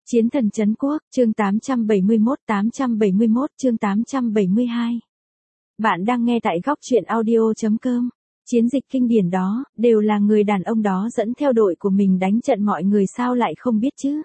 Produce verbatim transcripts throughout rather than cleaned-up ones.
Chiến thần trấn quốc, chương tám trăm bảy mươi mốt, tám trăm bảy mươi mốt, chương tám trăm bảy mươi hai. Bạn đang nghe tại góc truyện audio chấm com. Chiến dịch kinh điển đó, đều là người đàn ông đó dẫn theo đội của mình đánh trận, mọi người sao lại không biết chứ.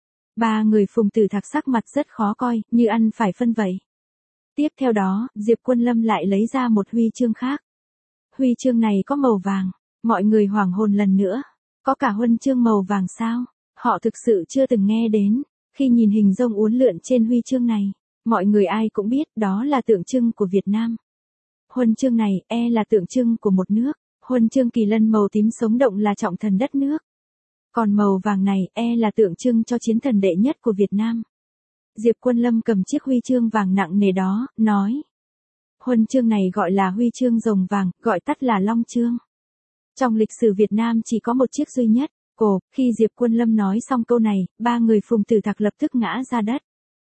Ba người Phùng Tử Thạc sắc mặt rất khó coi, như ăn phải phân vậy. Tiếp theo đó, Diệp Quân Lâm lại lấy ra một huy chương khác. Huy chương này có màu vàng, mọi người hoảng hồn lần nữa. Có cả huân chương màu vàng sao? Họ thực sự chưa từng nghe đến. Khi nhìn hình rông uốn lượn trên huy chương này, mọi người ai cũng biết đó là tượng trưng của Việt Nam. Huân chương này e là tượng trưng của một nước. Huân chương kỳ lân màu tím sống động là trọng thần đất nước. Còn màu vàng này e là tượng trưng cho chiến thần đệ nhất của Việt Nam. Diệp Quân Lâm cầm chiếc huy chương vàng nặng nề đó, nói. Huân chương này gọi là huy chương rồng vàng, gọi tắt là Long chương. Trong lịch sử Việt Nam chỉ có một chiếc duy nhất. Cổ, khi Diệp Quân Lâm nói xong câu này, ba người Phùng Tử Thạc lập tức ngã ra đất.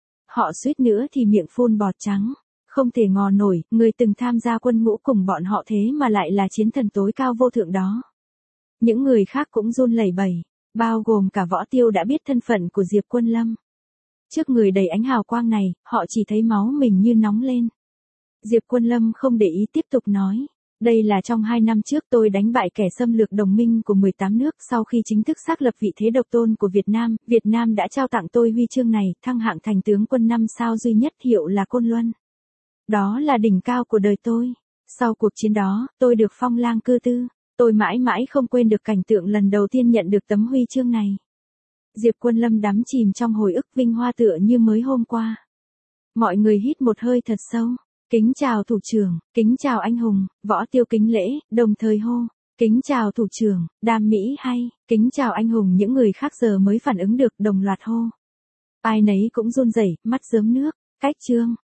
Họ suýt nữa thì miệng phun bọt trắng. Không thể ngò nổi, người từng tham gia quân ngũ cùng bọn họ thế mà lại là chiến thần tối cao vô thượng đó. Những người khác cũng run lẩy bẩy, bao gồm cả Võ Tiêu đã biết thân phận của Diệp Quân Lâm. Trước người đầy ánh hào quang này, họ chỉ thấy máu mình như nóng lên. Diệp Quân Lâm không để ý tiếp tục nói. Đây là trong hai năm trước tôi đánh bại kẻ xâm lược đồng minh của mười tám nước. Sau khi chính thức xác lập vị thế độc tôn của Việt Nam, Việt Nam đã trao tặng tôi huy chương này, thăng hạng thành tướng quân năm sao duy nhất, hiệu là Côn Luân. Đó là đỉnh cao của đời tôi. Sau cuộc chiến đó, tôi được phong lang cư tư. Tôi mãi mãi không quên được cảnh tượng lần đầu tiên nhận được tấm huy chương này. Diệp Quân Lâm đắm chìm trong hồi ức vinh hoa tựa như mới hôm qua. Mọi người hít một hơi thật sâu. Kính chào thủ trưởng, kính chào anh hùng. Võ Tiêu kính lễ, đồng thời hô. Kính chào thủ trưởng, Đam Mỹ hay, kính chào anh hùng. Những người khác giờ mới phản ứng được, đồng loạt hô. Ai nấy cũng run rẩy, mắt rớm nước. Cách chương,